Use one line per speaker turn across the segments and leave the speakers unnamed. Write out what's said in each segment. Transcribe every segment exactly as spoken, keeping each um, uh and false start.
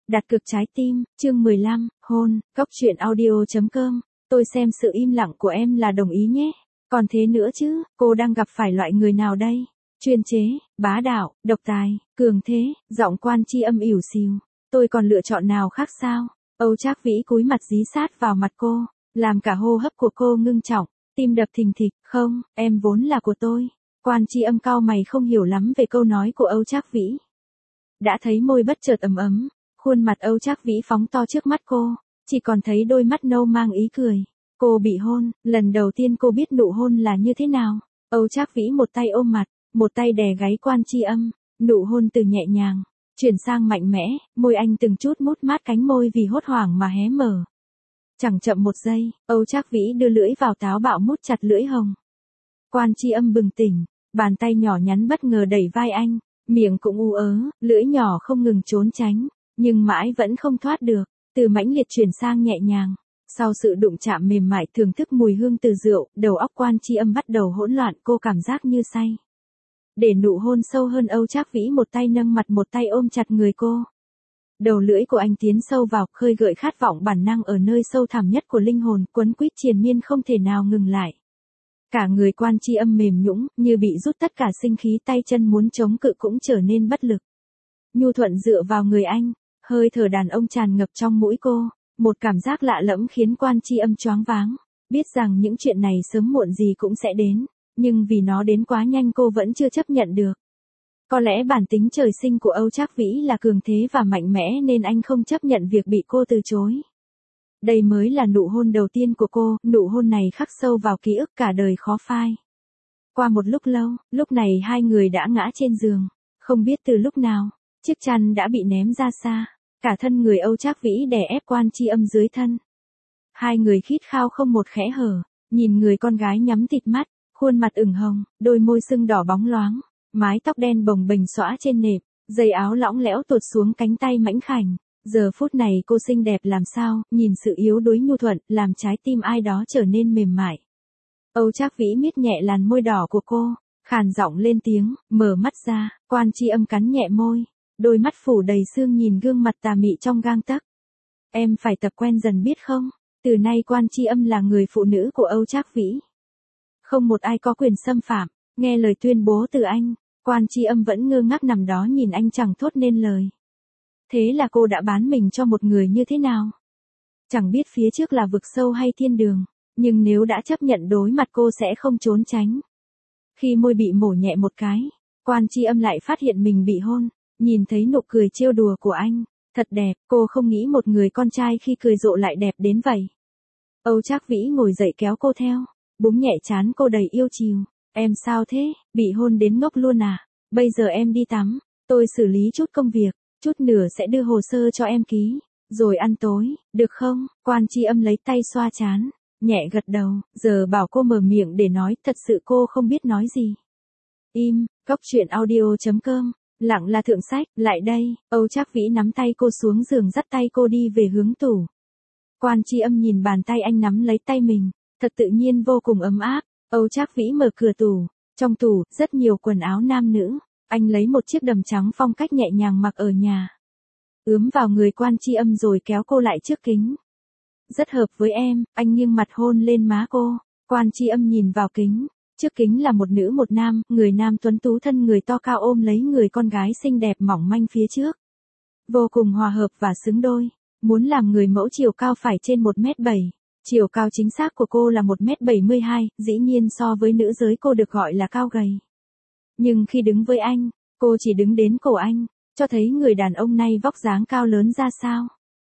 Đặt cược trái tim, chương mười lăm, hôn, Cốc truyện audio chấm com. Tôi xem sự im lặng của em là đồng ý nhé. Còn thế nữa chứ, cô đang gặp phải loại người nào đây? Chuyên chế, bá đạo, độc tài, cường thế, giọng Quan Chi Âm ỉu xìu. Tôi còn lựa chọn nào khác sao? Âu Trác Vĩ cúi mặt dí sát vào mặt cô, làm cả hô hấp của cô ngưng trọng, tim đập thình thịch. Không, em vốn là của tôi. Quan Chi Âm cau mày không hiểu lắm về câu nói của Âu Trác Vĩ. Đã thấy môi bất chợt ấm ấm, khuôn mặt Âu Trác Vĩ phóng to trước mắt cô, chỉ còn thấy đôi mắt nâu mang ý cười. Cô bị hôn, lần đầu tiên cô biết nụ hôn là như thế nào. Âu Trác Vĩ một tay ôm mặt, một tay đè gáy Quan Chi Âm, nụ hôn từ nhẹ nhàng chuyển sang mạnh mẽ, môi anh từng chút mút mát cánh môi vì hốt hoảng mà hé mở. Chẳng chậm một giây, Âu Trác Vĩ đưa lưỡi vào táo bạo mút chặt lưỡi hồng. Quan Chi Âm bừng tỉnh, bàn tay nhỏ nhắn bất ngờ đẩy vai anh, miệng cũng u ớ, lưỡi nhỏ không ngừng trốn tránh, nhưng mãi vẫn không thoát được, từ mãnh liệt chuyển sang nhẹ nhàng. Sau sự đụng chạm mềm mại thưởng thức mùi hương từ rượu, đầu óc Quan Chi Âm bắt đầu hỗn loạn, cô cảm giác như say. Để nụ hôn sâu hơn, Âu Trác Vĩ một tay nâng mặt một tay ôm chặt người cô. Đầu lưỡi của anh tiến sâu vào, khơi gợi khát vọng bản năng ở nơi sâu thẳm nhất của linh hồn, quấn quýt triền miên không thể nào ngừng lại. Cả người Quan Chi Âm mềm nhũn, như bị rút tất cả sinh khí, tay chân muốn chống cự cũng trở nên bất lực. Nhu thuận dựa vào người anh, hơi thở đàn ông tràn ngập trong mũi cô, một cảm giác lạ lẫm khiến Quan Chi Âm choáng váng, biết rằng những chuyện này sớm muộn gì cũng sẽ đến, nhưng vì nó đến quá nhanh cô vẫn chưa chấp nhận được. Có lẽ bản tính trời sinh của Âu Trác Vĩ là cường thế và mạnh mẽ nên anh không chấp nhận việc bị cô từ chối. Đây mới là nụ hôn đầu tiên của cô, nụ hôn này khắc sâu vào ký ức cả đời khó phai. Qua một lúc lâu, lúc này hai người đã ngã trên giường, không biết từ lúc nào, chiếc chăn đã bị ném ra xa, cả thân người Âu Trác Vĩ đè ép Quan Chi Âm dưới thân. Hai người khít khao không một khẽ hở, nhìn người con gái nhắm tịt mắt, khuôn mặt ửng hồng, đôi môi sưng đỏ bóng loáng, mái tóc đen bồng bềnh xõa trên nệp, dây áo lỏng lẽo tuột xuống cánh tay mảnh khảnh. Giờ phút này cô xinh đẹp làm sao, nhìn sự yếu đuối nhu thuận, làm trái tim ai đó trở nên mềm mại. Âu Trác Vĩ miết nhẹ làn môi đỏ của cô, khàn giọng lên tiếng, mở mắt ra, Quan Chi Âm cắn nhẹ môi, đôi mắt phủ đầy sương nhìn gương mặt tà mị trong gang tấc. Em phải tập quen dần biết không, từ nay Quan Chi Âm là người phụ nữ của Âu Trác Vĩ. Không một ai có quyền xâm phạm, nghe lời tuyên bố từ anh, Quan Chi Âm vẫn ngơ ngác nằm đó nhìn anh chẳng thốt nên lời. Thế là cô đã bán mình cho một người như thế nào? Chẳng biết phía trước là vực sâu hay thiên đường, nhưng nếu đã chấp nhận đối mặt cô sẽ không trốn tránh. Khi môi bị mổ nhẹ một cái, Quan Chi Âm lại phát hiện mình bị hôn, nhìn thấy nụ cười trêu đùa của anh, thật đẹp, cô không nghĩ một người con trai khi cười rộ lại đẹp đến vậy. Âu Trác Vĩ ngồi dậy kéo cô theo, búng nhẹ trán cô đầy yêu chiều, em sao thế, bị hôn đến ngốc luôn à, bây giờ em đi tắm, tôi xử lý chút công việc. Chút nữa sẽ đưa hồ sơ cho em ký, rồi ăn tối, được không? Quan Chi Âm lấy tay xoa trán, nhẹ gật đầu, giờ bảo cô mở miệng để nói, thật sự cô không biết nói gì. Im, Cốc truyện audio chấm com, lặng là thượng sách, lại đây, Âu Trác Vĩ nắm tay cô xuống giường dắt tay cô đi về hướng tủ. Quan Chi Âm nhìn bàn tay anh nắm lấy tay mình, thật tự nhiên vô cùng ấm áp. Âu Trác Vĩ mở cửa tủ, trong tủ, rất nhiều quần áo nam nữ. Anh lấy một chiếc đầm trắng phong cách nhẹ nhàng mặc ở nhà. Ướm vào người Quan Chi Âm rồi kéo cô lại trước kính. Rất hợp với em, anh nghiêng mặt hôn lên má cô. Quan Chi Âm nhìn vào kính. Trước kính là một nữ một nam, người nam tuấn tú thân người to cao ôm lấy người con gái xinh đẹp mỏng manh phía trước. Vô cùng hòa hợp và xứng đôi. Muốn làm người mẫu chiều cao phải trên một mét bảy. Chiều cao chính xác của cô là một mét bảy mươi hai, dĩ nhiên so với nữ giới cô được gọi là cao gầy. Nhưng khi đứng với anh, cô chỉ đứng đến cổ anh, cho thấy người đàn ông này vóc dáng cao lớn ra sao.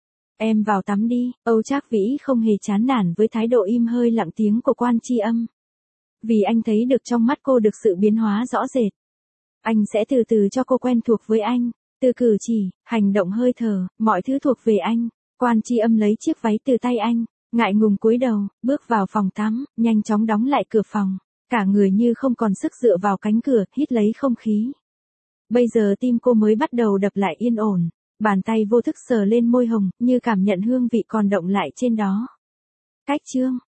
Em vào tắm đi, Âu Trác Vĩ không hề chán nản với thái độ im hơi lặng tiếng của Quan Chi Âm. Vì anh thấy được trong mắt cô được sự biến hóa rõ rệt. Anh sẽ từ từ cho cô quen thuộc với anh, từ cử chỉ, hành động hơi thở, mọi thứ thuộc về anh. Quan Chi Âm lấy chiếc váy từ tay anh, ngại ngùng cúi đầu, bước vào phòng tắm, nhanh chóng đóng lại cửa phòng. Cả người như không còn sức dựa vào cánh cửa, hít lấy không khí. Bây giờ tim cô mới bắt đầu đập lại yên ổn, bàn tay vô thức sờ lên môi hồng, như cảm nhận hương vị còn động lại trên đó. Cách chương,